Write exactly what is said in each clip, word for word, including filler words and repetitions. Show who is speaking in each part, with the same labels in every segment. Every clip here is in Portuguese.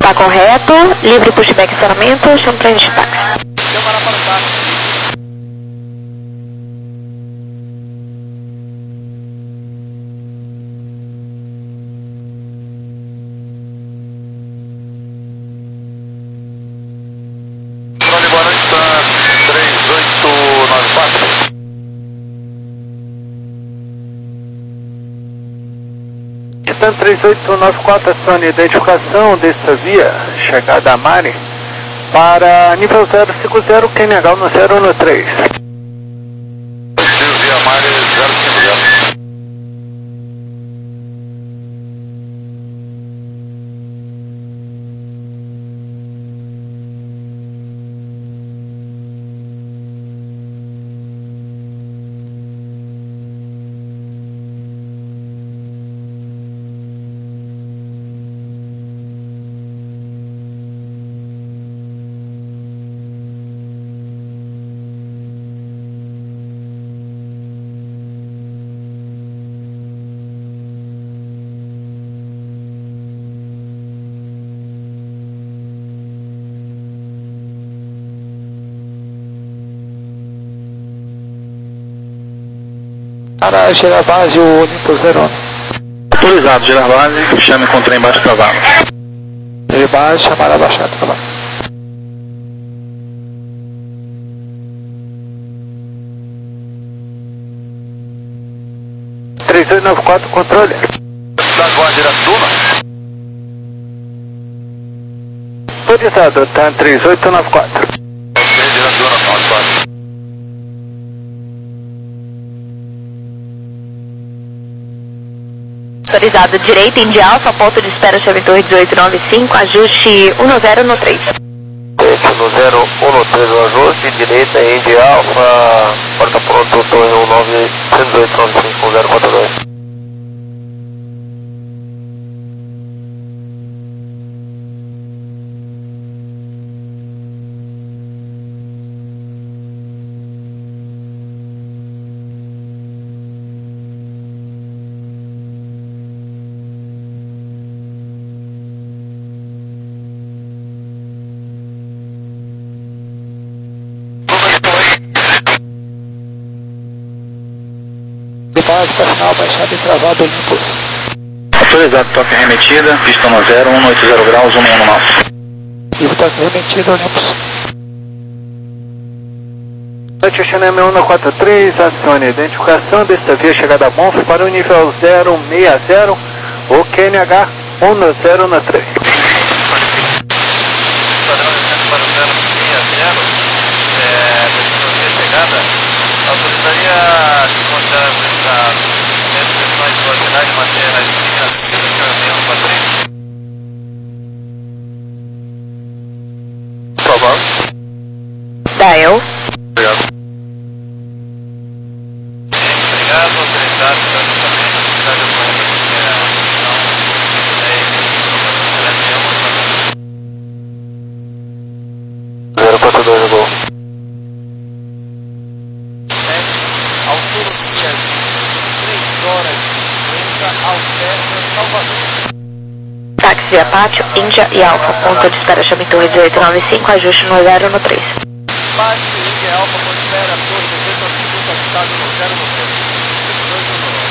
Speaker 1: Tá correto, livre pushback e estacionamento, chama pra gente táxi.
Speaker 2: Câmara para o táxi. Controle, boa noite, Stan três oito nove quatro.
Speaker 3: Stan três oito nove quatro, acione identificação desta via, chegada a Mari, para nível zero cinco zero, Q N H no zero um três.
Speaker 2: Via Mari zero cinco zero.
Speaker 3: Para gerar base, o Olympus zero um.
Speaker 2: Autorizado, gerar base, chame contra embaixo travado.
Speaker 3: Gerar base, chamar abaixado, travado. três oito nove quatro, controle.
Speaker 2: Da Guarda Duna.
Speaker 3: Autorizado, tá três oito nove quatro.
Speaker 2: Duna, quatro.
Speaker 1: Autorizado, direita, Indy Alfa, ponto de espera, chave Torre dezoito nove cinco, ajuste um zero no três.
Speaker 4: no zero um no três, o ajuste, direita, Indy Alfa, porta pronto, Torre um nove, dezoito nove cinco, zero quatro dois.
Speaker 3: Base para final, baixado e travado, Olympus.
Speaker 2: Autorizado, toque remetida, pista no zero, um oito zero graus, um meio no nosso.
Speaker 3: Livre toque remetido, Olympus. Noite, Xaname um quatro três, acione identificação desta via chegada a Bonf para o nível zero seis zero, o Q N H um zero no três.
Speaker 2: Padrão descendo para o zero seis zero, é, via chegada, autorizaria se considerar a restrições de velocidade manter nas linhas de um quatro três. Por favor.
Speaker 1: Dial.
Speaker 2: Obrigado. Obrigado, autorizado, também, autorizado a
Speaker 4: zero quatro dois, gol.
Speaker 2: Altura dia três horas e cinquenta, Alterna, Salvador.
Speaker 1: Táxi Apache, Índia e Alfa, ponto de espera, chame Torre dezoito nove cinco, ajuste no zero no três.
Speaker 2: Base, Índia, Alfa, ponto de espera, Torre dezoito nove cinco, ajustado no zero no três. dois no nove.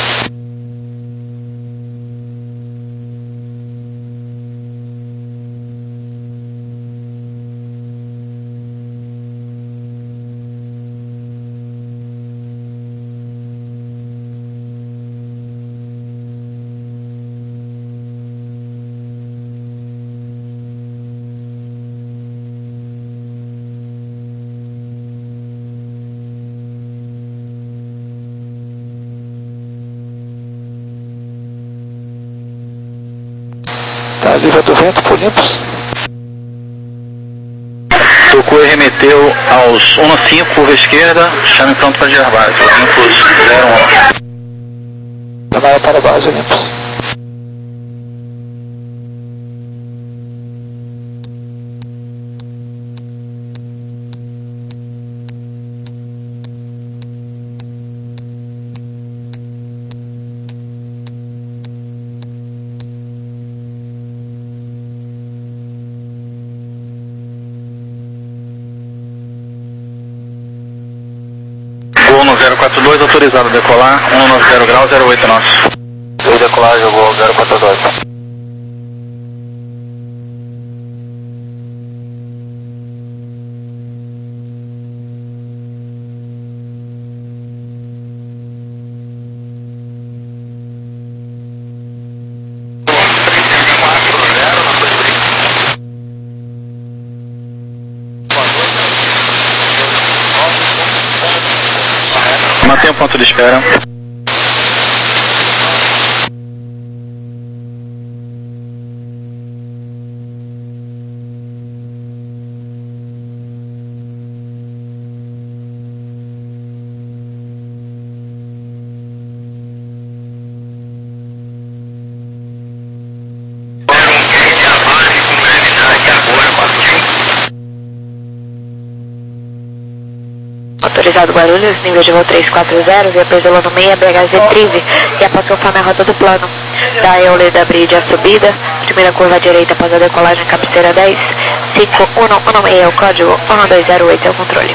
Speaker 3: Tá, livre do vento, por Olympus.
Speaker 2: Tocou e remeteu aos um cinco, curva esquerda, chame pronto para gerar base, Olympus zero um.
Speaker 3: Chamar para a base, Olympus.
Speaker 5: quatro dois, autorizado a decolar, um nove zero grau, zero oito nosso.
Speaker 4: Eu decolar, jogou zero quatro dois.
Speaker 5: Mantenha o ponto de espera.
Speaker 1: Autorizado Guarulhos, nível de voo três quatro zero, via Pesolano seis, B H Z treze, e após confirmar a rota do plano. Da Eoleda Bridge a subida, primeira curva à direita após a decolagem, cabeceira dez, cinco um um seis é o código, um dois zero oito é o controle.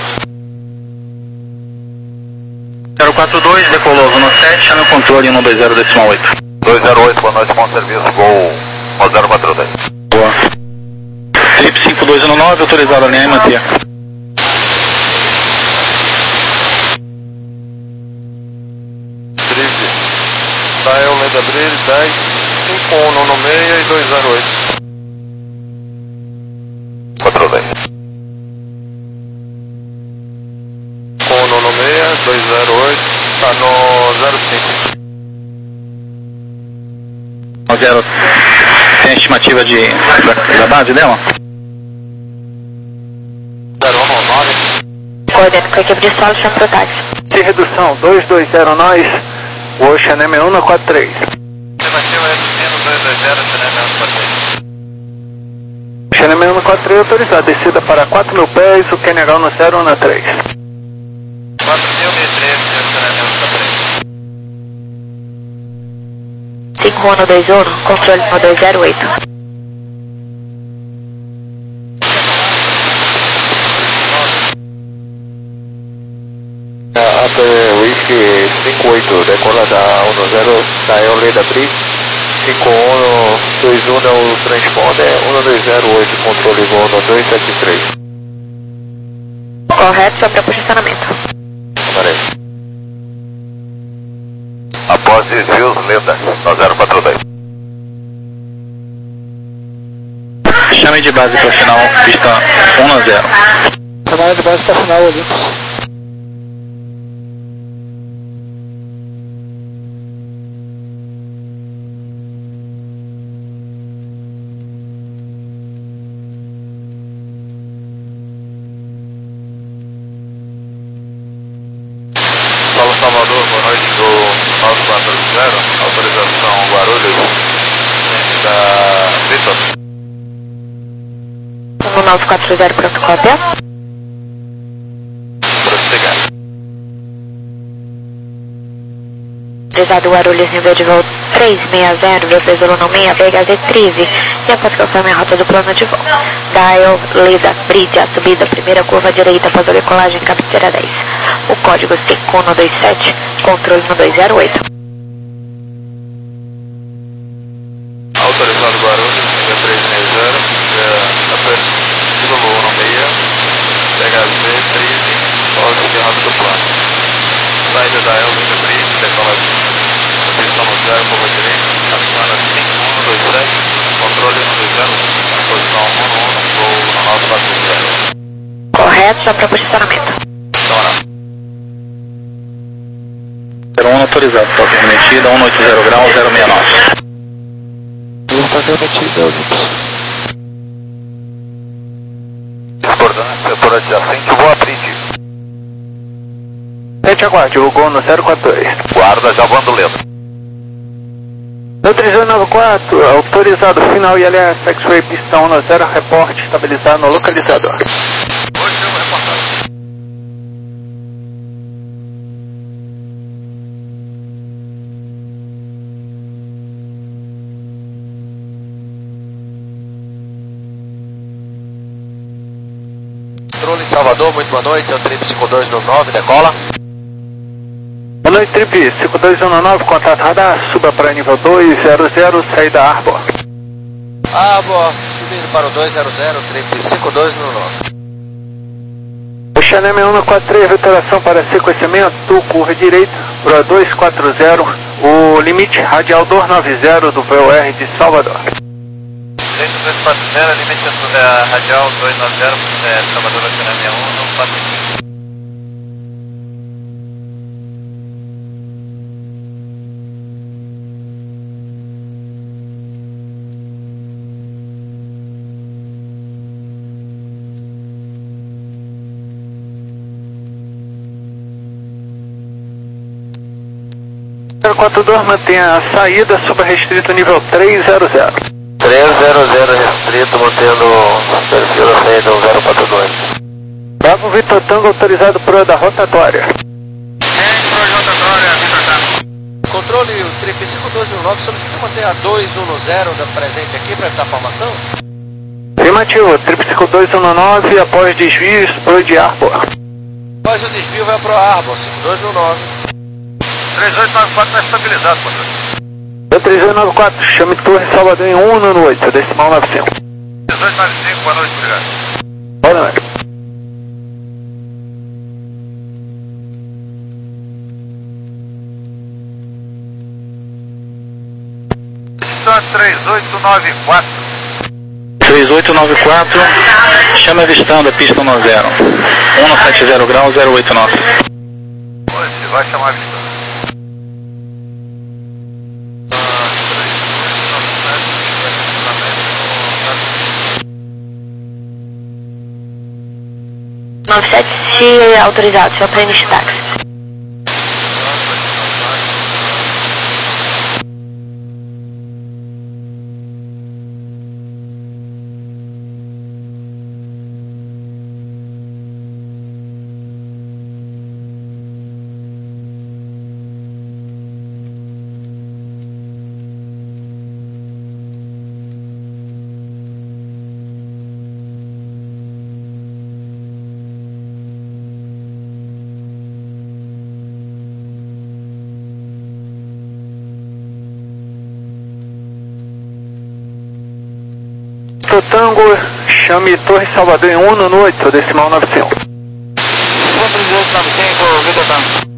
Speaker 5: zero quatro dois, decolou no sete, no controle um dois zero decimal oito.
Speaker 4: dois zero oito, boa noite, bom serviço, voo zero quatro dois.
Speaker 5: Boa. Trip cinco dois um nove, autorizado a linha e manter.
Speaker 4: Da Eoleda Bridge dez, cinco um um seis e dois zero oito. quatro dez. cinco um um seis, dois zero oito, está no zero cinco.
Speaker 5: O zero, tem a estimativa de, da, da base dela?
Speaker 4: zero um nove.
Speaker 1: Coordeno com a equipe de solo, chama pro táxi.
Speaker 3: De redução, dois dois zero nós, Ocean M um quatro três.
Speaker 2: Estimativa destino dois dois zero, Ocean M um quatro três.
Speaker 3: Ocean M um quatro três autorizado, descida para quatro mil pés, o K N H no zero um três.
Speaker 2: quatro mil e treze, Ocean M um quatro três.
Speaker 1: cinco um dois um, controle um dois zero oito.
Speaker 4: Upper Whisky cinco oito, decola da um zero da Eoleda Bridge, cinco um dois um é o transponder, um dois zero oito, controle voo um dois sete três.
Speaker 1: Correto, só para posicionamento.
Speaker 4: Aparece. Após desvios, Leda, no zero quatro dois.
Speaker 5: Chame de base para final, pista um a zero.
Speaker 3: Chamada de base para final, Olympus.
Speaker 4: Paulo Salvador, boa noite, do nove quatro zero, autorização Guarulhos, da Vitor.
Speaker 1: um nove quatro zero, pronto, cópia.
Speaker 4: Prossiga.
Speaker 1: Autorizado Guarulhos, nível de voo três seis zero, via Pesolano seis, B H Z treze, e após confirmar a rota do plano de voo. Dial, Leda, Bridge, a subida, primeira curva à direita após a decolagem, cabeceira dez. O código cinco um dois sete, controle um dois zero oito.
Speaker 4: Autorizado Guarulhos, nível três seis zero, Upper Kilo um seis, B H Z treze, código de rota do plano. Saída da Eoleda Bridge, decolagem, posição no zero, curva direita, Capitana cinco um dois sete, controle um dois zero, posição um um, voo no nove quatro zero.
Speaker 1: Correto, só para posicionamento.
Speaker 5: zero um autorizado, toque remetida, um oito zero grau, zero seis nove.
Speaker 3: Está remetida, Olympus.
Speaker 4: Discordância, setor adjacente, voa Bridge.
Speaker 3: Sete aguarde, o Gol no zero quatro dois.
Speaker 4: Guarda, já voando lento.
Speaker 3: Neutralizou nove quatro, autorizado final I L S, X-Ray pista um zero, reporte estabilizado no localizador.
Speaker 2: Hoje eu vou reportar.
Speaker 4: Controle em Salvador, muito boa noite, é o Trip cinco dois nove nove, decola.
Speaker 3: Trip cinco dois um nove, contato radar, suba para nível dois zero zero, saída Arbor.
Speaker 2: Arbor, subindo para o dois zero zero, Trip cinco dois um nove.
Speaker 3: Xanem um quatro três, reiteração para sequenciamento, curva direita, para dois quatro zero, o limite radial duzentos e noventa do V O R de Salvador.
Speaker 2: dois quatro zero, limite é, radial duzentos e noventa, é, Salvador, Xanem um, não quatro.
Speaker 3: zero quatro dois, mantenha a saída sob restrito nível três zero zero.
Speaker 2: três zero zero restrito, mantendo o perfil da saída zero quatro dois.
Speaker 3: Bravo Vitor Tango autorizado para da rotatória.
Speaker 2: rotatória, Vitor Tango. Controle, o Trip cinco dois um nove, solicita manter a dois um zero da presente aqui para evitar formação?
Speaker 3: Afirmativo, Trip cinco dois um nove, após desvio, explodir de Arbor.
Speaker 2: Após o desvio vai para o Arbor, cinco dois um nove. três oito nove quatro está estabilizado, controle.
Speaker 3: três oito nove quatro, chame Torre Salvador em um no oito, decimal nove cinco.
Speaker 2: três oito nove cinco, boa noite, obrigado.
Speaker 3: Boa noite.
Speaker 2: três oito nove quatro.
Speaker 5: três oito nove quatro, chama avistando a pista no zero. um sete zero grau, zero oito nove.
Speaker 2: Você vai chamar avistando.
Speaker 1: nove sete autorizado, seu prêmio de táxi.
Speaker 3: Tango, chame Torre Salvador em um no oito, decimal nove cinco.
Speaker 2: três oito nove cinco, Vitor Tango.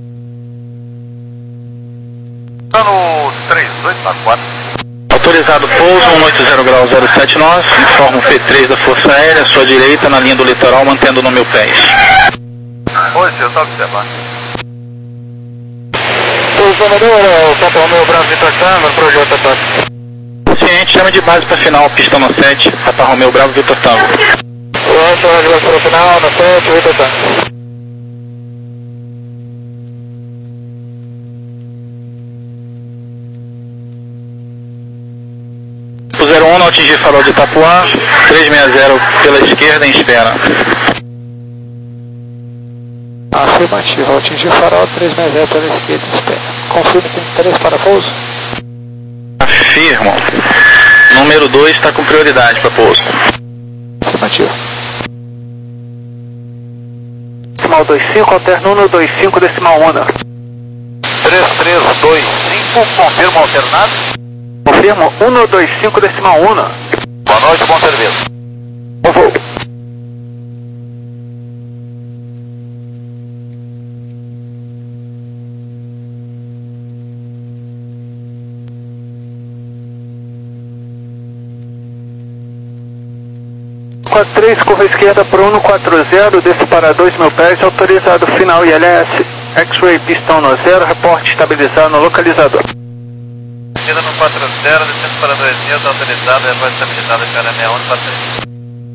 Speaker 2: Está no três oito nove quatro.
Speaker 5: Autorizado pouso, um oito zero grau, zero sete nove, informa o P três da Força Aérea, à sua direita, na linha do litoral, mantendo no meu pés.
Speaker 2: Oi, senhor, está observando.
Speaker 3: Torre Salvador, Papa Romeu Bravo Vitor Tango, projeto ataque.
Speaker 5: Ciente, chama de base para final, pista no sete, Papa Romeu Bravo Vitor Tango.
Speaker 3: Oi, chama de base para final, no sete, Vitor Tango.
Speaker 5: O zero um não atingir farol de Itapuã, três seis zero pela esquerda em espera.
Speaker 3: Afirmativo, ao atingir farol três seis zero pela esquerda em espera. Confirme que tem três para pouso.
Speaker 5: Afirmo. Número dois está com prioridade para pouso.
Speaker 3: Afirmativo. Decimal dois cinco, alterno um dois cinco, decimal um.
Speaker 2: três três dois cinco, confirma alternado.
Speaker 3: Confirmo um dois cinco, decimal um.
Speaker 2: Boa noite, bom serviço.
Speaker 3: Bom voo. quatro três, curva esquerda por um quatro zero, desce para dois mil pés, autorizado final I L S, X-Ray pistão no zero, reporte estabilizado no localizador.
Speaker 2: Esquerda no quatro zero, descendo para dois mil, autorizado, reporte estabilizado, cara sessenta e um, quatro três.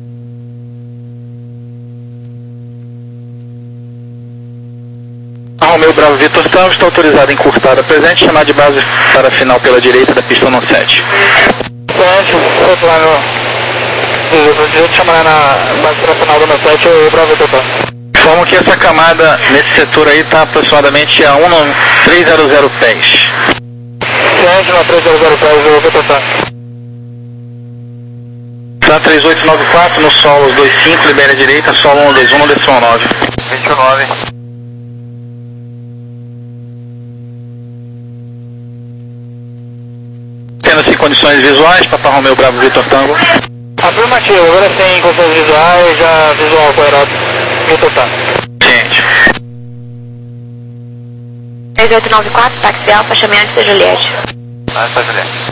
Speaker 5: Romeu Bravo Vitor Tango está autorizado a encurtar a presente, chamar de base para final pela direita da pista no sete.
Speaker 3: sete, outro lá no... Eu te chamará na base para final do meu sete, eu Bravo Vitor Tango.
Speaker 5: Informam que essa camada nesse setor aí está aproximadamente a três zero zero pés.
Speaker 3: sete, na três zero zero pés, eu Vitor Tango.
Speaker 5: Está três oito nove quatro no solo dois cinco, libera a direita, solo um dois um, decimal nove.
Speaker 2: vinte e nove.
Speaker 5: Encontra-se em condições visuais, Papa Romeo Bravo Vitor Tango.
Speaker 3: Afirmativo, agora sem condições visuais, já visual com o aeródromo Vitor Tango.
Speaker 5: Ciente.
Speaker 1: três oito nove quatro, táxi Alfa, chame antes da Juliette.
Speaker 2: Antes da Juliette.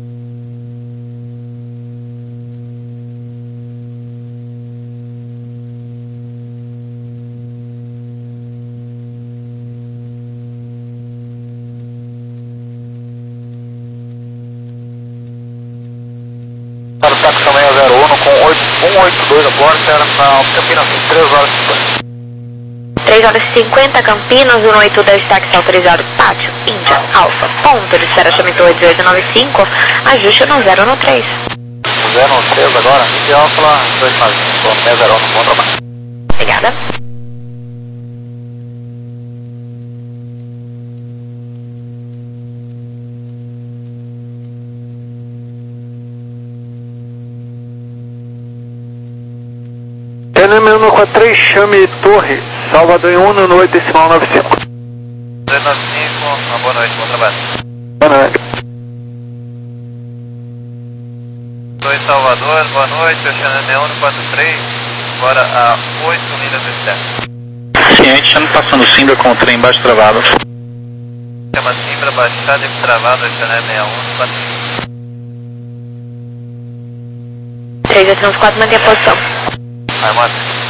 Speaker 4: Para o táxi também é zero um com um oito dois a bordo, era na Campinas em três horas e cinquenta.
Speaker 1: três horas e cinquenta, Campinas, um oito dois, táxi autorizado, pátio, Índia, Alfa, ponto de espera, chame torre dezoito nove cinco, ajuste no zero no três.
Speaker 4: zero um três agora, Índia Alfa, dois nove cinco, seis zero um, bom trabalho.
Speaker 1: Obrigada.
Speaker 3: C N M um quatro três, chame torre, Salvador em um no oito decimal nove cinco.
Speaker 2: dois nove cinco, uma boa noite, bom trabalho.
Speaker 3: Boa noite.
Speaker 2: dois Salvador, boa noite, eu chamo M um quatro três, agora a oito milhas do externo.
Speaker 5: Ciente, estamos passando Simbra com o trem embaixo travado.
Speaker 2: Chama Simbra baixada e travado, eu chamo M um quatro três.
Speaker 1: três oito nove quatro, mantém a posição.
Speaker 2: Vai, manda.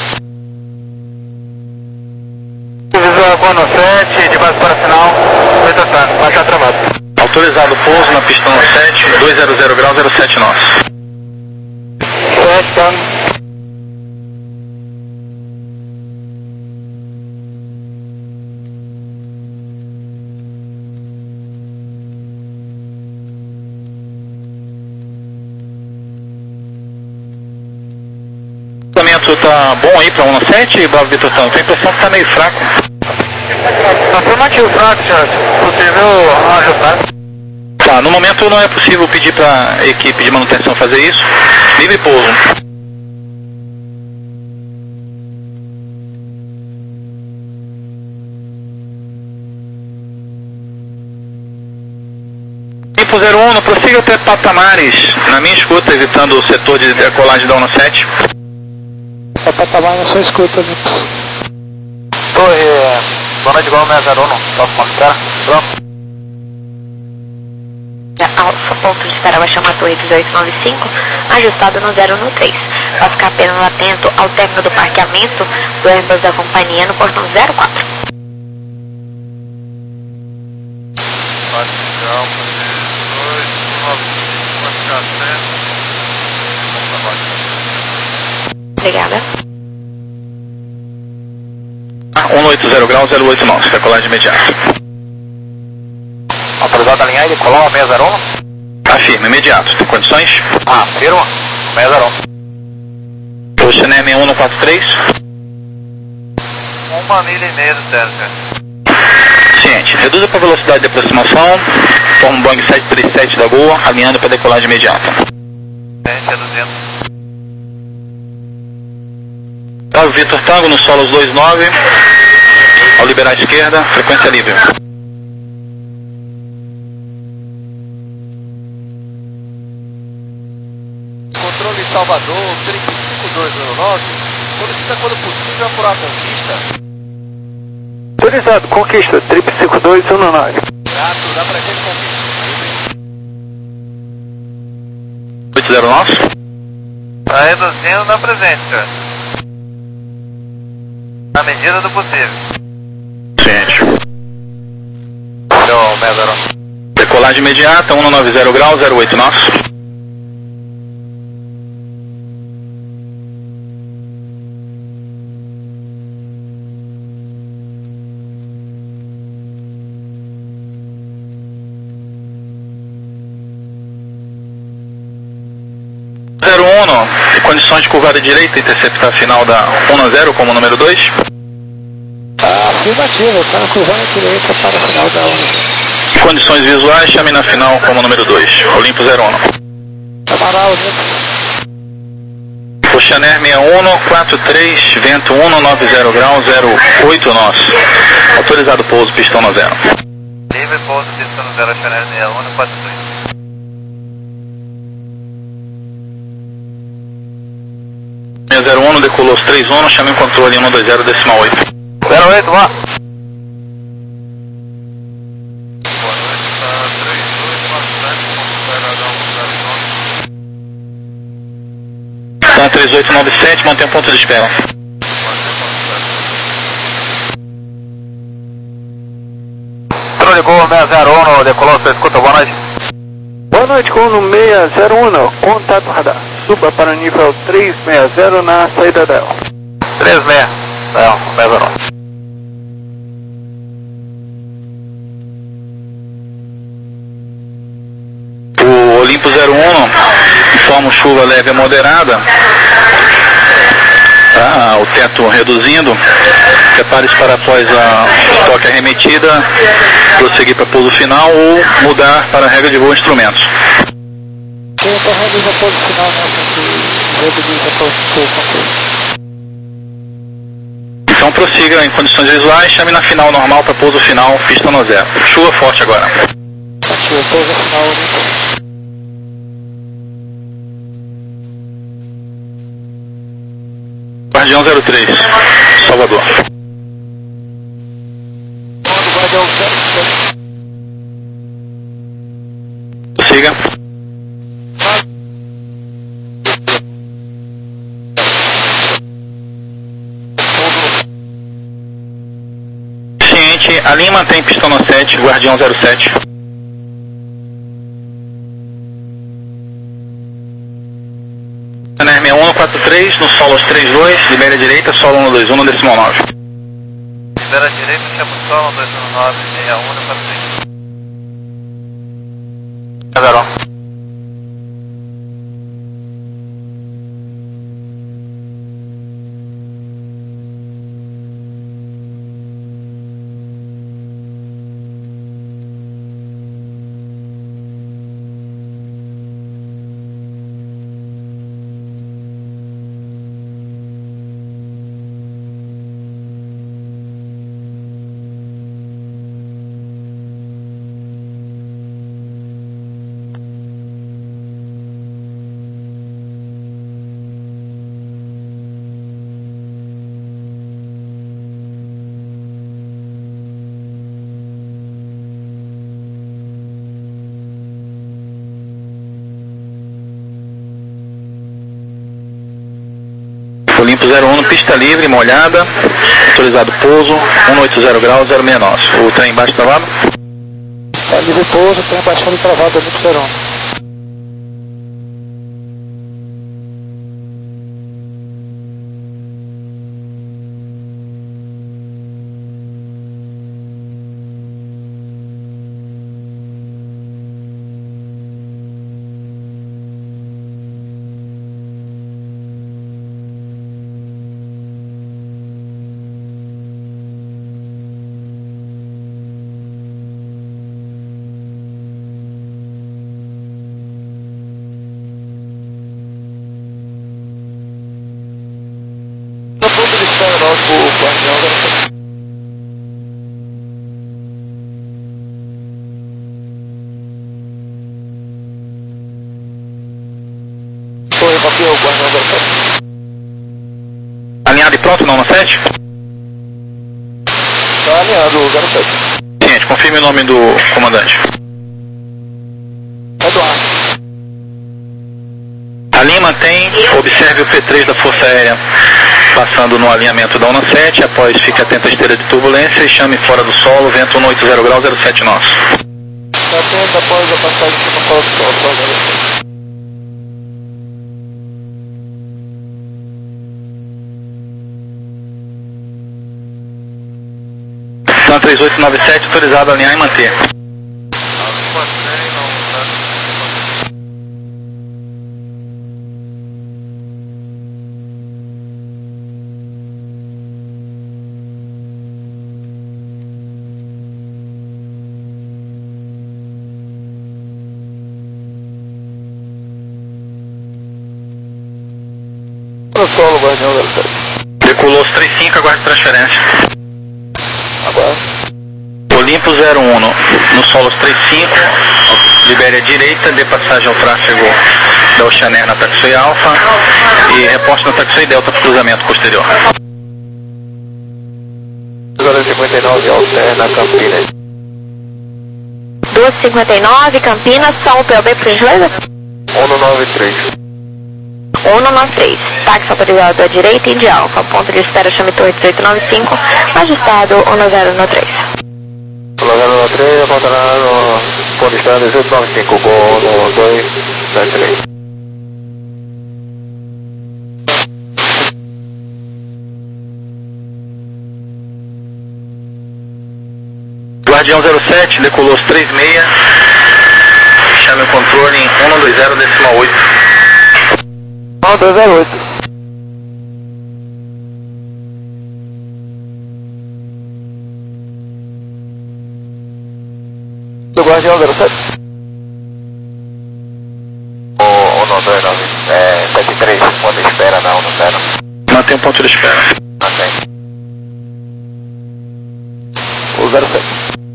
Speaker 3: Visual com no sete, de base para final, Vitor Tango, baixar travado.
Speaker 5: Autorizado pouso na pista no sete, dois zero zero graus, zero sete nós.
Speaker 3: sete, Tango.
Speaker 5: O lançamento tá bom aí para um sete, Bravo Vitor Tango? Tem a impressão que tá meio fraco.
Speaker 3: Afirmativo, fraco, senhor. Possível ajustar.
Speaker 5: Tá, no momento não é possível pedir para a equipe de manutenção fazer isso. Livre pouso. Limpo zero um, prossiga até patamares na minha escuta, evitando o setor de decolagem da um sete.
Speaker 3: A patamar na sua escuta, né?
Speaker 4: Torre, boa noite, igual seis zero um, próximo à espera, pronto.
Speaker 1: Alfa, ponto de espera, vai chamar torre dezoito nove cinco, ajustado no zero no três. Vai ficar apenas atento ao término do parqueamento do Airbus da companhia no portão zero quatro.
Speaker 2: Parcial, dois nove cinco, vai ficar atento. Bom trabalho.
Speaker 1: Obrigada.
Speaker 5: um oito zero graus, zero oito nós, decolagem imediata.
Speaker 4: Autorizado a alinhar e decolar o seis zero um?
Speaker 5: Afirma, imediato. Tem condições?
Speaker 4: Ah, afirma, seis zero um.
Speaker 5: O Chanel M um quatro três.
Speaker 2: Uma milha e meia do céu, cara.
Speaker 5: Ciente. Reduza para a velocidade de aproximação. Forma um Boeing sete três sete da Gol, alinhando para decolagem imediata.
Speaker 2: Gente, é duzentos.
Speaker 5: Bravo Vitor Tango no Solos dois nove. Ao liberar a esquerda, frequência livre.
Speaker 6: Controle Salvador, trinta e cinco dois zero nove, solicita quando possível apurar a conquista.
Speaker 3: Autorizado, conquista, triplo cinco dois um nove.
Speaker 6: Gato, dá pra gente conquista.
Speaker 5: oito zero nós.
Speaker 2: Tá reduzindo na presente, cara. Na medida do possível.
Speaker 5: Ciente.
Speaker 4: Deu seis zero um.
Speaker 5: Decolagem imediata, um nove zero graus, zero oito nós. zero um, condições de curvada direita, interceptar a final da um a zero como número dois.
Speaker 3: Afirmativo, está na curva direita para o final da onda.
Speaker 5: Condições visuais, chame na final como número dois. Olimpo zero um.
Speaker 3: Amaral,
Speaker 5: O Chanel seis um quatro três, vento um nove zero graus, zero oito nós. Autorizado pouso, pistão no zero.
Speaker 2: Livre pouso, pistão no zero, Chanel seis um quatro três.
Speaker 5: três um, chame o controle um dois zero decimal oito.
Speaker 4: zero oito, vá.
Speaker 2: Boa noite, tá três dois nove sete,
Speaker 5: Tá três oito nove sete, mantém um ponto de espera.
Speaker 4: Controle Gol seis zero um, decolou, você escuta, boa noite.
Speaker 3: Boa noite, com o seis zero um, contato radar. Suba para nível trezentos e sessenta na saída da El.
Speaker 4: três seis, não, seis zero um.
Speaker 5: O Olimpo zero um, informa chuva leve a moderada. Tá, o teto reduzindo. Prepare-se para após a toque arremetida, prosseguir para pouso final ou mudar para a regra de voo instrumentos. Então prossiga em condições visuais, chame na final normal para pouso final, pista no zero. Chuva forte agora.
Speaker 3: Chuva, pouso final.
Speaker 5: Guardião zero três, Salvador. Siga. Ciente, a linha mantém pistão no sete, Guardião zero sete. N R um quatro três, no solo três dois, libera a direita, solo um dois um, no decimal nove.
Speaker 2: Libera a direita, chama o solo um dois um nove, seis um, quatro três.
Speaker 4: zero um.
Speaker 5: Olimpo zero um, pista livre, molhada, autorizado pouso, cento e oitenta graus, zero seis nove. O trem embaixo travado?
Speaker 3: Tá livre pouso, trem baixando travado, Olimpo zero um.
Speaker 5: Alinhado e pronto, não no sete?
Speaker 3: Tá alinhado, zero sete.
Speaker 5: Ciente, confirme o nome do comandante.
Speaker 3: Eduardo.
Speaker 5: A linha mantém, observe o P três da Força Aérea passando no alinhamento da ONA sete, após fique atento à esteira de turbulência e chame fora do solo, vento cento e oitenta graus, zero sete nove.
Speaker 3: Tá atento após a passagem por fora do solo, zero sete.
Speaker 5: São três oito nove sete, autorizado a alinhar e manter.
Speaker 3: No solo, Guardião zero sete.
Speaker 5: Decolou os três cinco, aguarde transferência.
Speaker 3: Agora.
Speaker 5: Olimpo zero um, no, no solo três cinco. libere a direita, dê passagem ao tráfego da Oceanair na Taxi Alpha e reporte no Taxi Delta para cruzamento posterior.
Speaker 4: duas cinquenta e nove, alterna Campinas.
Speaker 1: duas cinquenta e nove, Campinas, só o P O B, por gentileza?
Speaker 4: um nove três.
Speaker 1: um nove três, táxi autorizado à direita, Indy Alpha, ponto de espera, chame Torre dezoito nove cinco, ajustado um zero um três.
Speaker 4: um zero um três, apontará no ponto de espera dezoito nove cinco, com um dois sete três.
Speaker 5: Guardião zero sete, decolou os três seis, chame o controle em um dois zero decimal oito.
Speaker 3: um dois zero oito.
Speaker 4: Do Guardião zero sete. O um dois nove, é, sete três, ponto de espera na um zero.
Speaker 5: Mantém o ponto de espera.
Speaker 4: Mantém. O zero sete.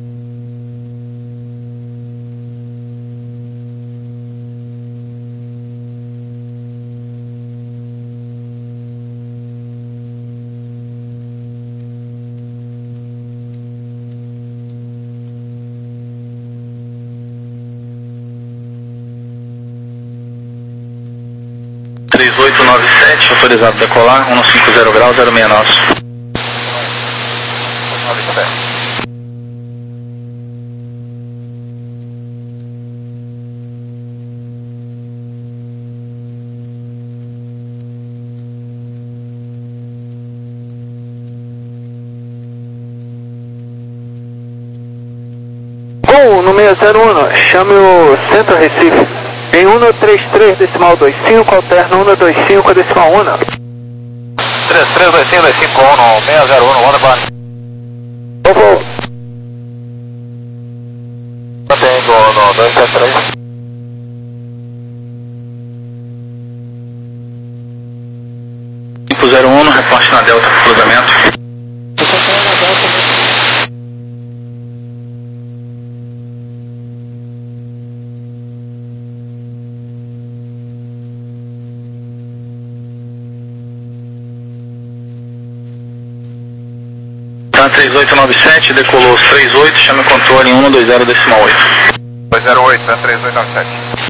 Speaker 5: três oito nove sete, autorizado a decolar, um cinco zero graus, zero seis nove.
Speaker 3: Gol no seis zero um, chame o Centro Recife. Em um três três decimal dois cinco, alterna um dois cinco decimal um.
Speaker 4: três três dois cinco dois cinco um, seis zero um, one bar.
Speaker 3: Ovo.
Speaker 4: Mantém gol no dois sete três.
Speaker 5: cinco zero um, reporte na Delta para cruzamento. três oito nove sete, decolou os três oito, chame o controle em um dois zero decimal oito.
Speaker 4: dois zero oito, três oito nove sete.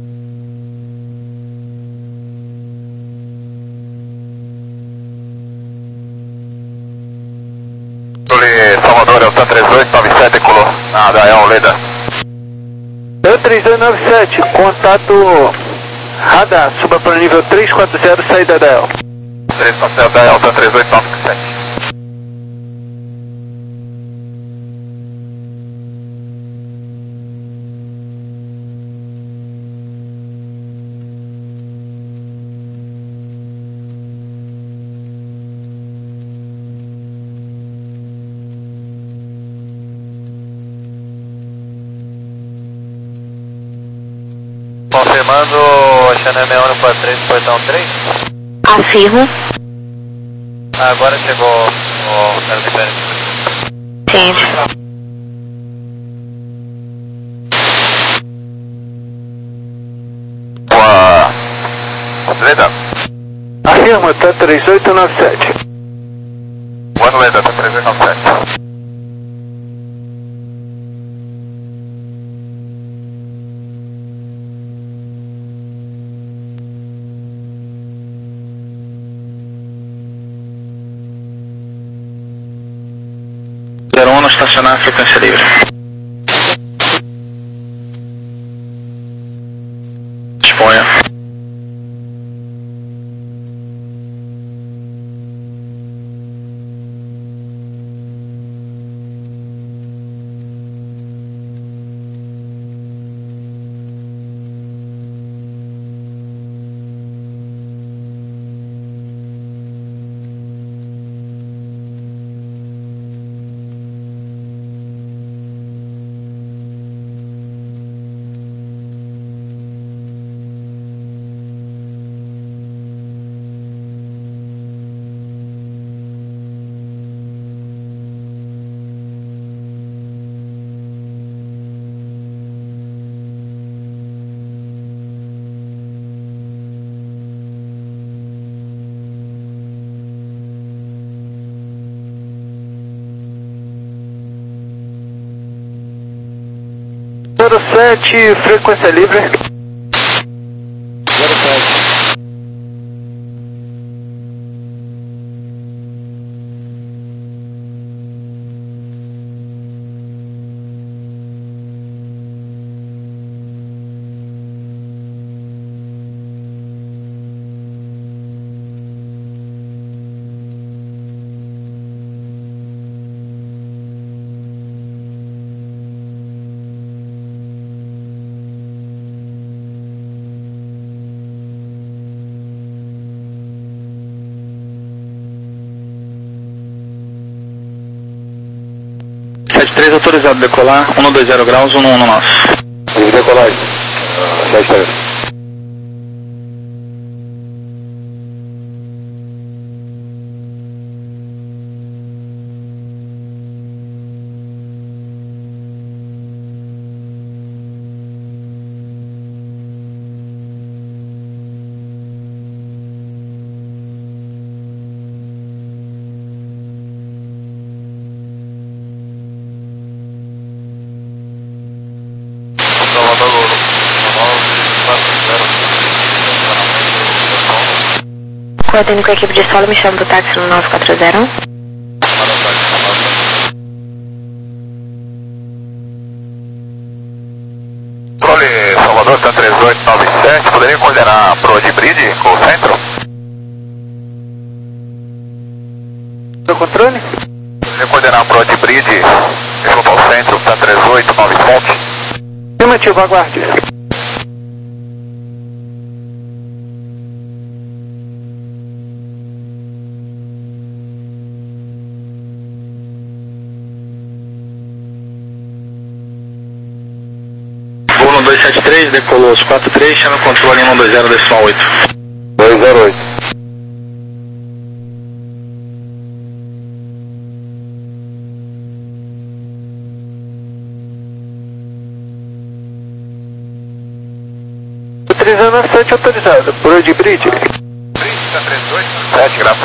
Speaker 4: Salvador, é o três oito nove sete, decolou. Nada, é um Leda.
Speaker 3: três oito nove sete, contato radar, suba para o nível três quatro zero, saída da El.
Speaker 4: três quatro zero da Elta, três oito nove sete. Confirmando o Xané seis um quatro três, portão três.
Speaker 1: Afirmo.
Speaker 4: Agora chegou o Carlos.
Speaker 1: Ciente.
Speaker 4: Boa. Leda.
Speaker 3: Afirma, tá três oito nove sete.
Speaker 4: Boa Leda, tá três oito nove sete.
Speaker 5: zero um, estacionar, frequência livre. Disponha.
Speaker 3: zero sete, frequência livre.
Speaker 4: zero sete.
Speaker 5: sete três autorizado a decolar, cento e vinte graus, um um nosso.
Speaker 4: Livre decolagem. sete três.
Speaker 1: Coordenando com a equipe de solo, me chama do táxi no nove quatro zero.
Speaker 4: Controle Salvador, Santa três oito nove sete, poderia coordenar pro de Bride com o centro?
Speaker 3: Do controle?
Speaker 4: Poderia coordenar pro de Bride junto ao centro, Santa três oito nove sete?
Speaker 3: Afirmativo, aguarde.
Speaker 5: Voo dois sete três, decolou os quatro três, chama o controle um dois zero decimal oito.
Speaker 4: dois zero oito.
Speaker 3: Utilizando a sete autorizado, por de Bride.
Speaker 4: Bride, Santa três oito sete, graças.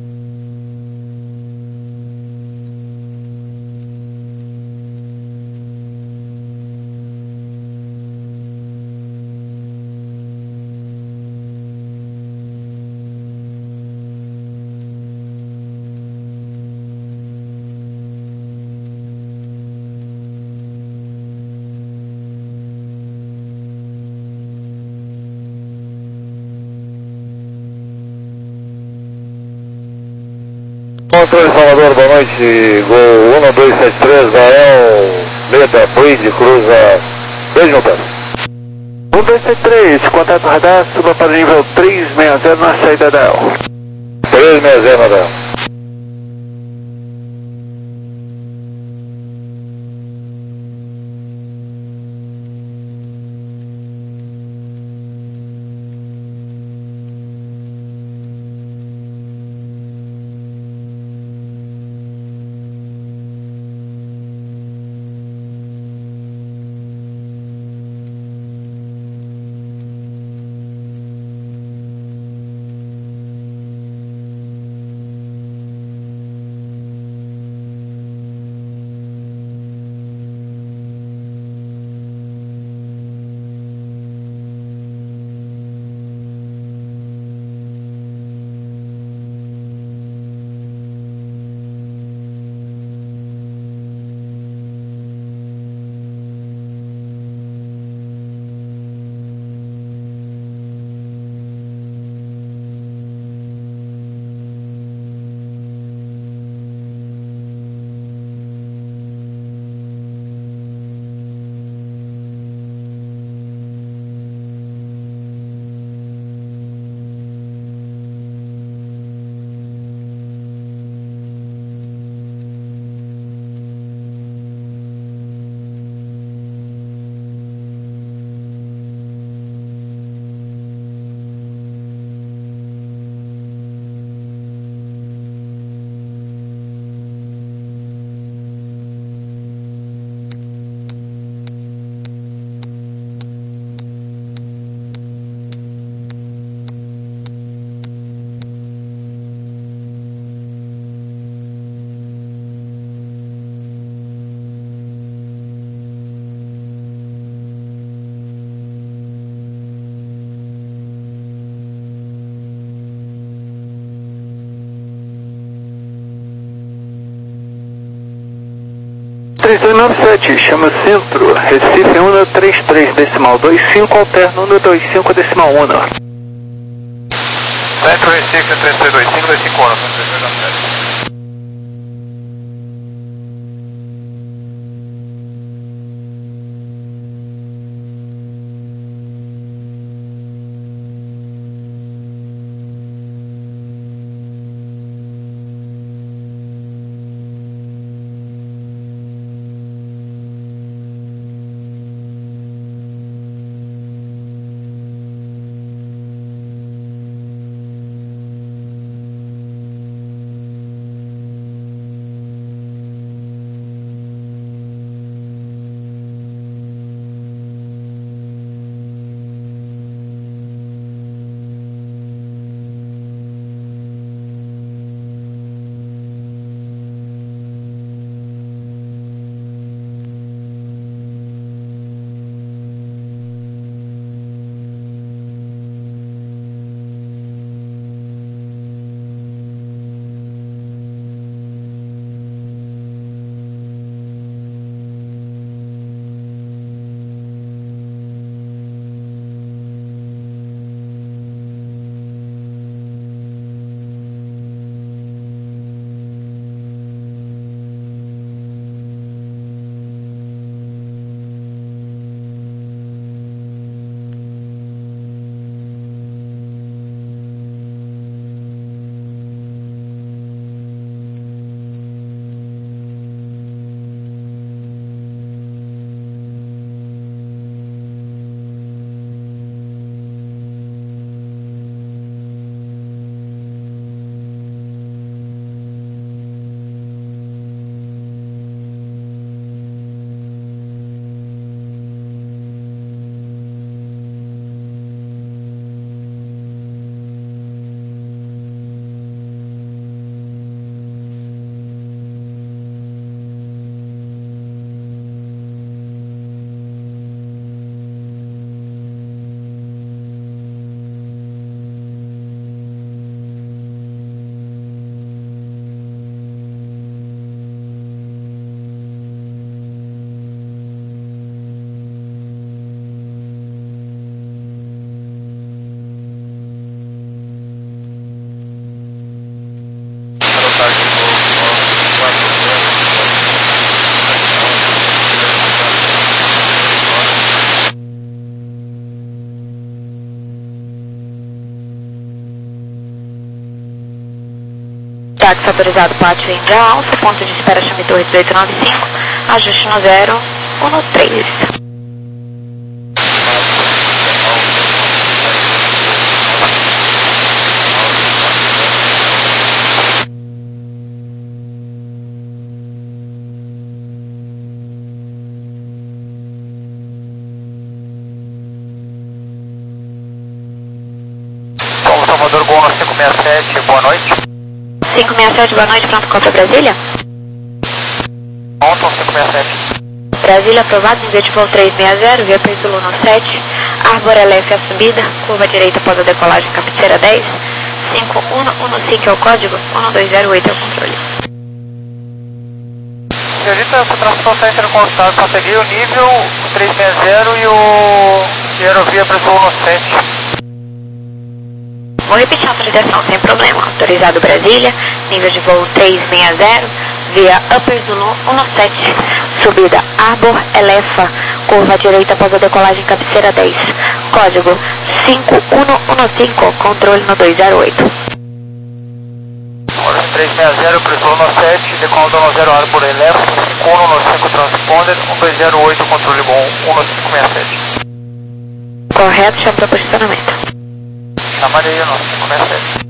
Speaker 4: Controle Salvador, boa noite, Gol um dois sete três, Gael, Meta, Bride, cruza, dois juntas.
Speaker 3: um dois sete três, contato radar, suba para o nível três seis zero na saída da E L.
Speaker 4: três seis zero, radar.
Speaker 3: nove sete, chama centro, Recife um três três decimal dois cinco, alterno um dois cinco decimal um.
Speaker 4: Centro Recife um três três dois cinco, dois cinco um, três três dois sete.
Speaker 1: Táxi autorizado Pátio Índia Alfa, ponto de espera chame Torre dezoito noventa e cinco, ajuste no zero, um no três.
Speaker 4: Paulo Salvador, Gol cinco seis sete, boa noite.
Speaker 1: cinco seis sete, boa noite, pronto, conta Brasília.
Speaker 4: Pronto, cinco seis sete.
Speaker 1: Brasília aprovado, envio de voo três seis zero, via Pêndulo um sete, Arbor L F a subida, curva direita após a decolagem, cabeceira dez, cinco um um cinco é o código, um dois zero oito é o controle.
Speaker 4: Senhorita, a tração center constado para seguir o nível três seis zero e o e aerovia Pêndulo um sete.
Speaker 1: Vou repetir a autorização sem problema. Autorizado Brasília, nível de voo três seis zero, via Upper Zulu um sete, subida Arbor Elefa, curva direita após a decolagem cabeceira dez, código cinco um um cinco, controle no dois zero oito.
Speaker 4: três seis zero, Pêndulo um sete, decolando no zero Arbor Elefa, cinco um um cinco transponder, um dois zero oito, controle bom, um cinco seis sete.
Speaker 1: Correto, chama para posicionamento.
Speaker 4: Chamarei o nosso cinco seis sete.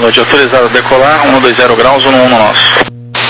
Speaker 5: Pode, autorizado a decolar, um dois zero graus, um um nosso.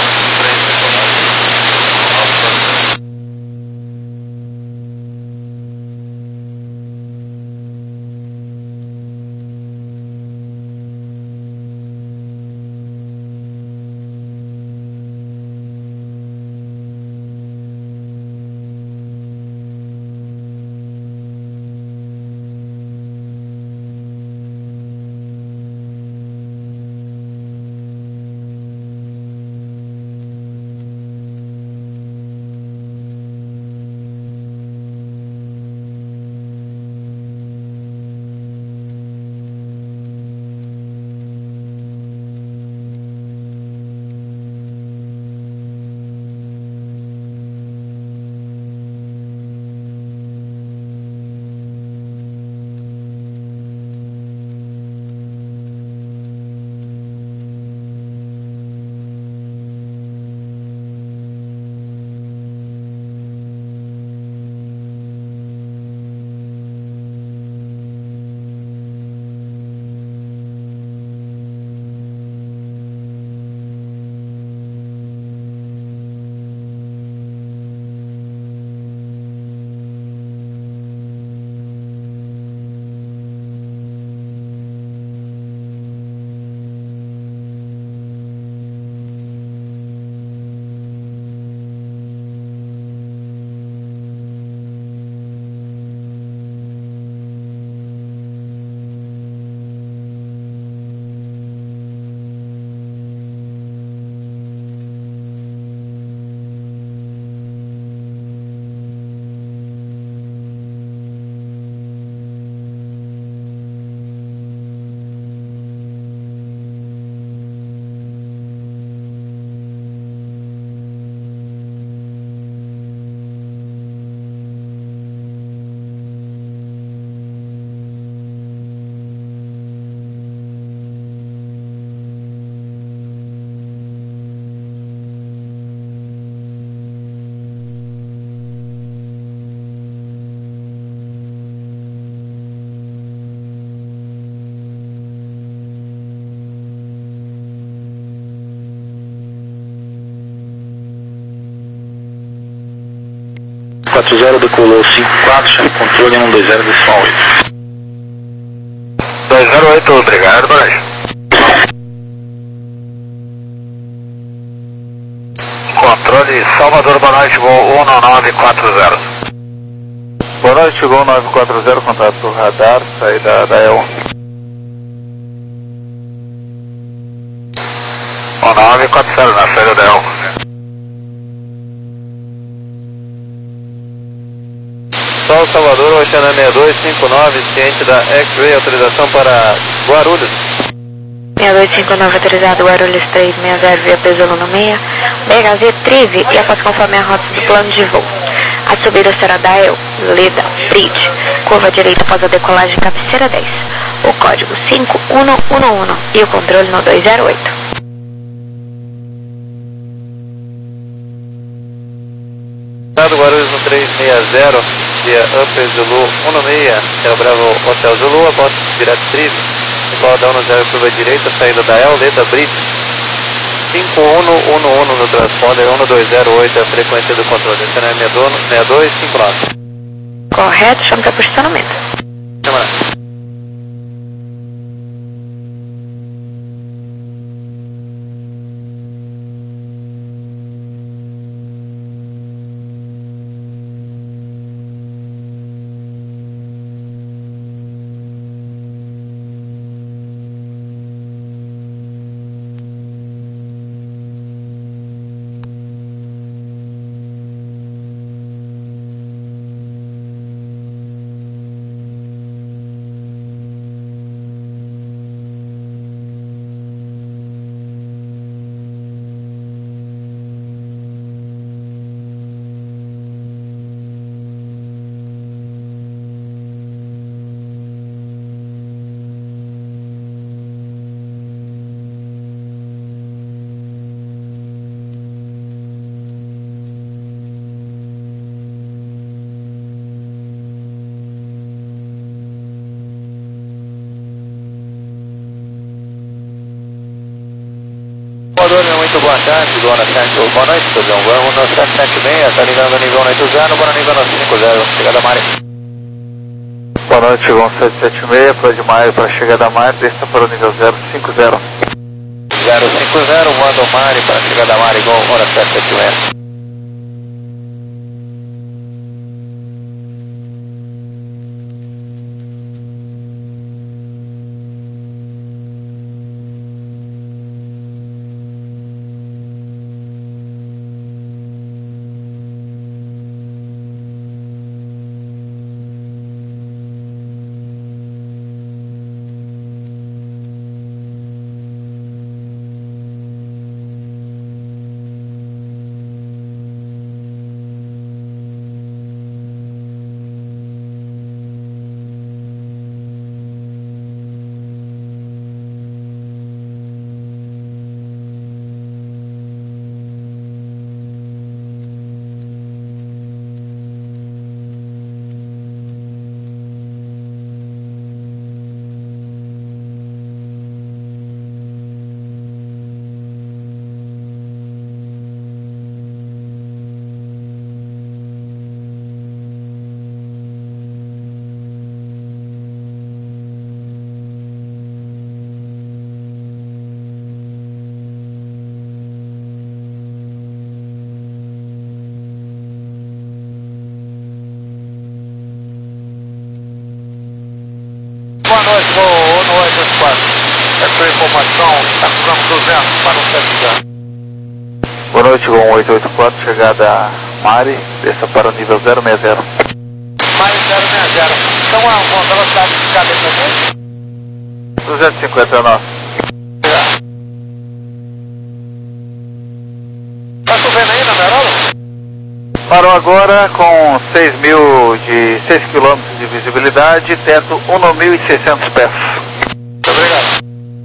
Speaker 5: quatro zero decolou cinco quatro, chame controle um dois zero decimal oito.
Speaker 4: dois zero oito, obrigado, Brás. Controle Salvador, boa noite, Gol um nove quatro zero.
Speaker 3: Boa noite, Gol nove quatro zero, contato radar, saída da E um.
Speaker 4: um nove quatro zero, na saída da E um.
Speaker 6: Sol Salvador, Oceana seis dois cinco nove, ciente da X-Ray, autorização para Guarulhos.
Speaker 1: seis dois cinco nove autorizado, Guarulhos três seis zero via peso aluno seis, B H Z treze e após conforme a rota do plano de voo. A subida será da E U, Leda, Bridge, curva direita após a decolagem cabeceira dez. O código cinco um um um e o controle no dois zero oito.
Speaker 6: Guarulhos no três seis zero, via Upper Zulu um seis, que é o Bravo Hotel Zulu, aborto diretriz, igual da um zero curva direita, saída da El, Leda Bridge, cinco um um um no transponder, um dois zero oito é a frequência do controle, esse é seis dois cinco nove.
Speaker 1: Correto, chama para posicionamento.
Speaker 6: Chama. Muito boa tarde, Dona sete. Boa noite, perdão. Vamos no sete sete seis, está ligando no nível oito zero, para nível cinco zero, chegada a Mari.
Speaker 3: Boa noite, Gon sete sete seis, para de maio para chegada a Mari, desça para o nível zero cinco zero.
Speaker 6: zero cinco zero, manda o Mari para chegada a Mari, Gon, hora sete sete seis.
Speaker 2: Boa noite, vou no oito oito quatro. Essa informação está cruzando duzentos para o sete zero.
Speaker 3: Boa noite, Gon oito oito quatro, chegada a Mari, desça para o nível zero seis zero.
Speaker 2: Mais zero seis zero. Então a uma velocidade de cada também?
Speaker 3: duzentos e cinquenta e nove.
Speaker 2: Está chovendo aí na Merola?
Speaker 3: Parou agora com seis mil de seis quilômetros de visibilidade, teto um mil e seiscentos pés.
Speaker 2: Muito obrigado.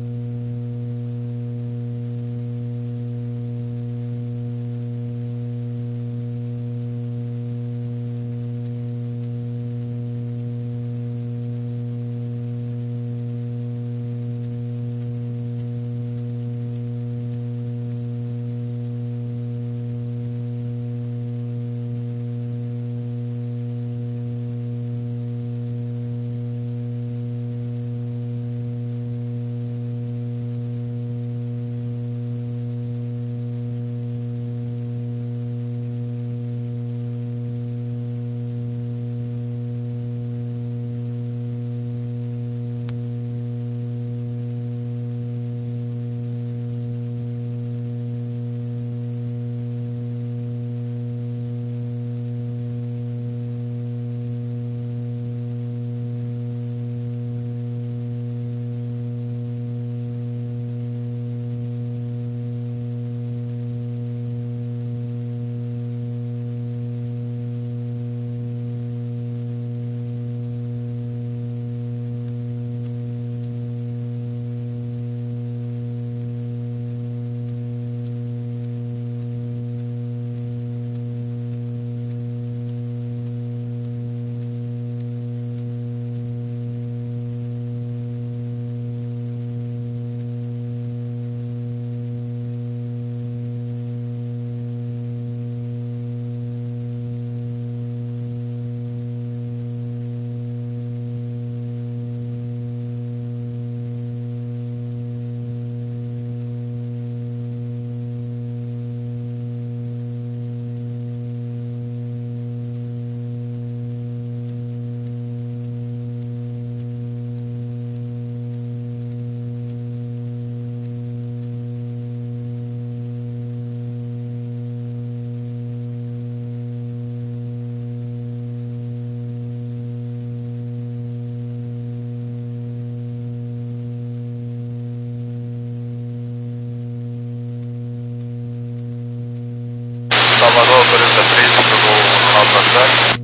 Speaker 4: Salvador, autoriza três para o Ronaldo Nazário.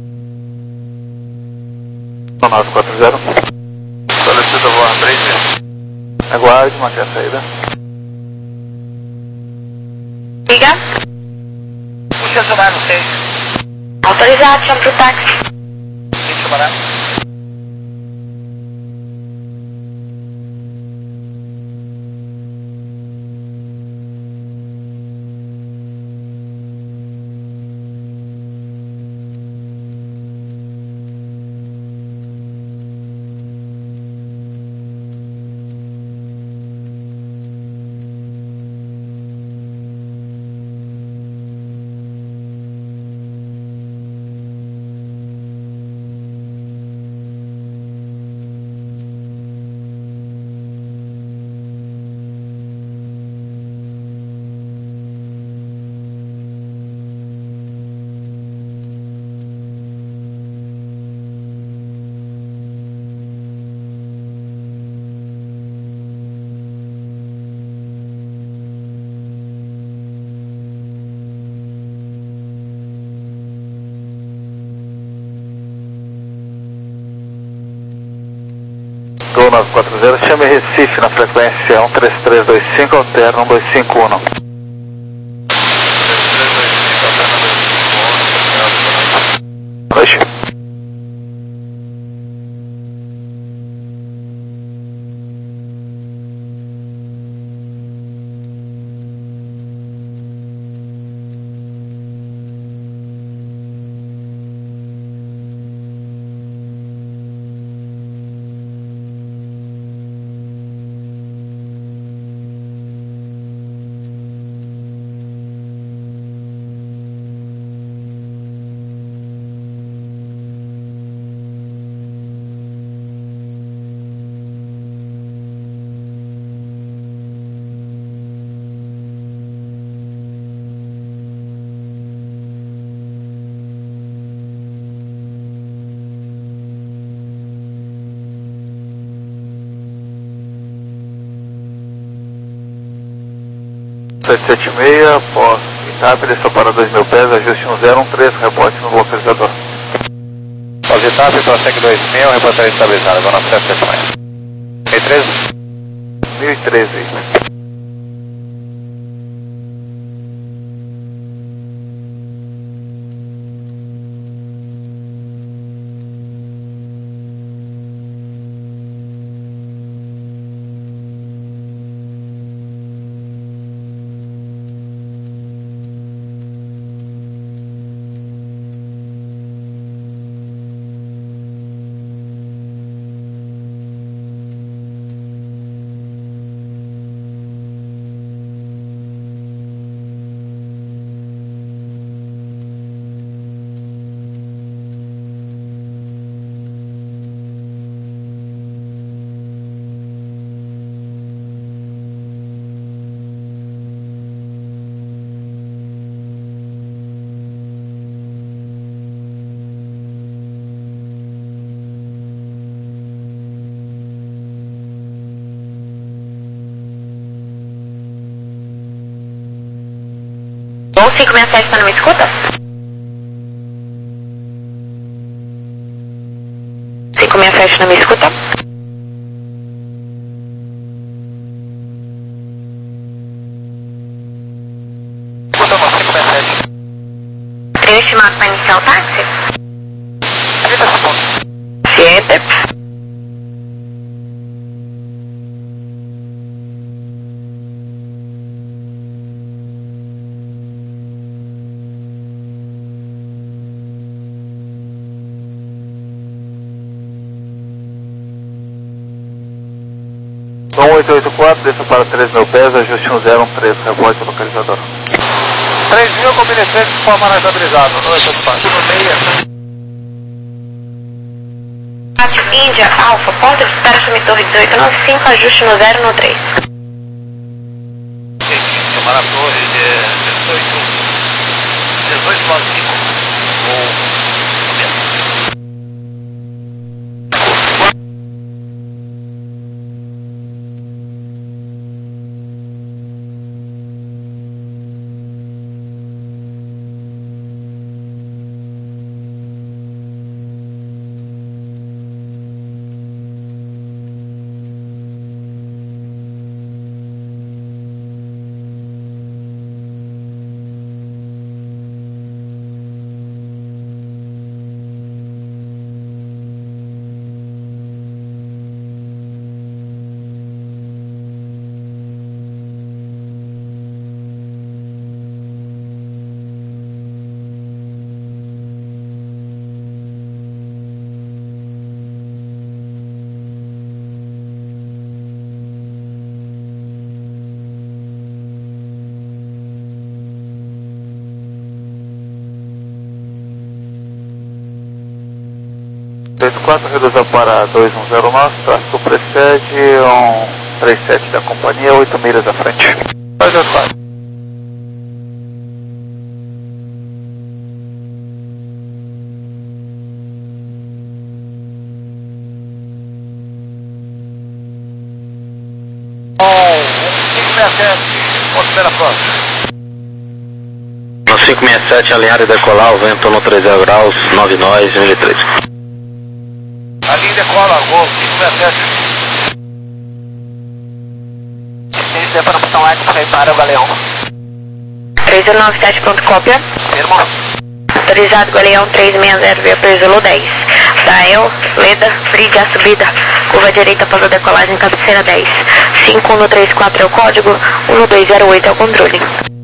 Speaker 3: nove quatro zero.
Speaker 4: Solicita voar três.
Speaker 3: Aguarde, manter a saída.
Speaker 1: Diga.
Speaker 2: Puxa somar no seis.
Speaker 1: Autorizado, chama pro táxi.
Speaker 2: Quem chamará?
Speaker 4: Zulu nove quatro zero, chame Recife na frequência um três três dois cinco, alterna um dois cinco um. Hoje. sete sete seis, após Itap, desceu para dois mil pés, ajuste um zero um três, rebote no localizador.
Speaker 6: Após Itap, prossegue dois mil, reportaria estabilizada, agora sete sete seis. mil e treze?
Speaker 4: mil e treze.
Speaker 1: Bom, cinco seis sete, tá, não me escuta? cinco seis sete, não me escuta?
Speaker 6: Escuta não, cinco seis sete.
Speaker 1: Treino estimado para iniciar o táxi?
Speaker 6: trinta segundos.
Speaker 1: Siete.
Speaker 4: um oito oito quatro, desça para três mil pés, ajuste um zero um três, rebote no localizador.
Speaker 6: três mil, combine sempre de forma mais estabilizada, oito oito quatro.
Speaker 1: Índia, Alfa, ponto de espera, chame Torre dezoito nove cinco, ajuste no zero no três.
Speaker 2: Tomar a torre dezoito, dezoito nove cinco, ou
Speaker 4: oito quatro, reduza para dois um zero nove, tráfego precede um três sete da companhia, oito milhas à frente. dois oito quatro.
Speaker 5: No cinco seis sete, alinhar e decolar, o vento no treze graus, nove nós, mil e três.
Speaker 6: Ali decola, gol, cinco seis sete. para a posição X-ray para o Galeão.
Speaker 1: três zero nove sete, pronto, cópia.
Speaker 6: Firmo.
Speaker 1: Autorizado, Galeão três seis zero, via Perzolo dez. Dial, Leda, bridge a subida. Curva direita para a decolagem, cabeceira dez. cinco um três quatro é o código, um dois zero oito é o controle.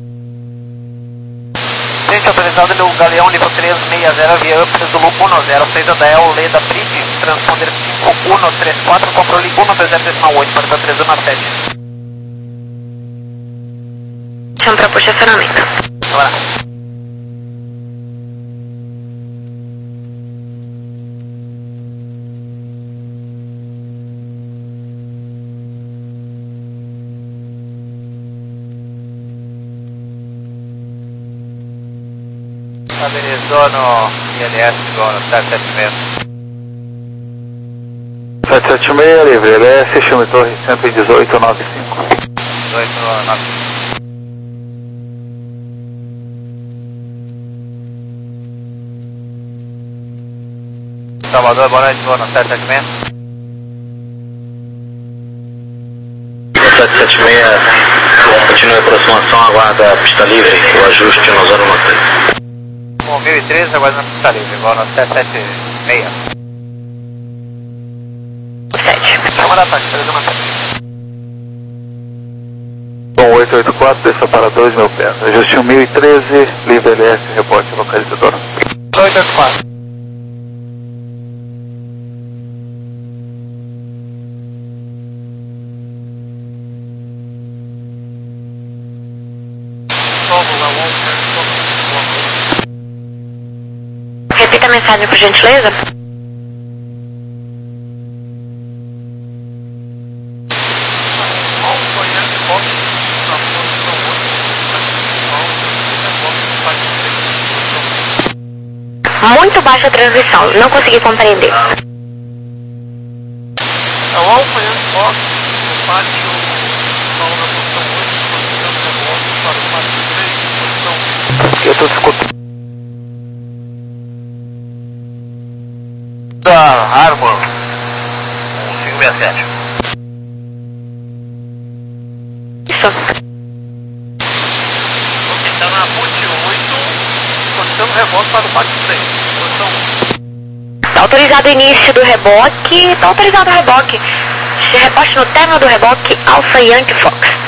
Speaker 6: Gente, autorizado no Galeão nível três seis zero, via Perzolo um zero seis, a Dial, Leda, bridge, transponder cinco um três quatro, controle um dois zero oito, para três um sete.
Speaker 1: Chama para posicionamento.
Speaker 6: Bora. Estabilizou no I L S igual no sete sete seis.
Speaker 3: sete sete seis, livre, L S, chame torre cento e dezoito, nove cinco.
Speaker 6: dezoito nove cinco. Salvador, boa noite, boa no sete sete seis.
Speaker 5: sete sete seis, continue a aproximação, aguarda a pista livre, o ajuste na zona norte.
Speaker 6: Com mil e treze, agora na pista livre, igual no sete sete seis.
Speaker 1: sete.
Speaker 6: Chama da taxa, três um sete.
Speaker 3: Bom, oito oito quatro, desça para dois mil pés. Ajuste mil e treze, livre L S, rebote localizador.
Speaker 6: oito oito quatro.
Speaker 1: Repita a mensagem, por gentileza. Muito baixa a transmissão, não consegui compreender.
Speaker 3: Eu estou escutando.
Speaker 6: Da Arbor, um cinco seis sete.
Speaker 1: Isso.
Speaker 6: Está na ponte oito, solicitando rebote para o Parque seis. Posição um.
Speaker 1: Tá autorizado o início do reboque, tá autorizado o reboque. Se rebote no término do reboque, Alpha Yankee Fox.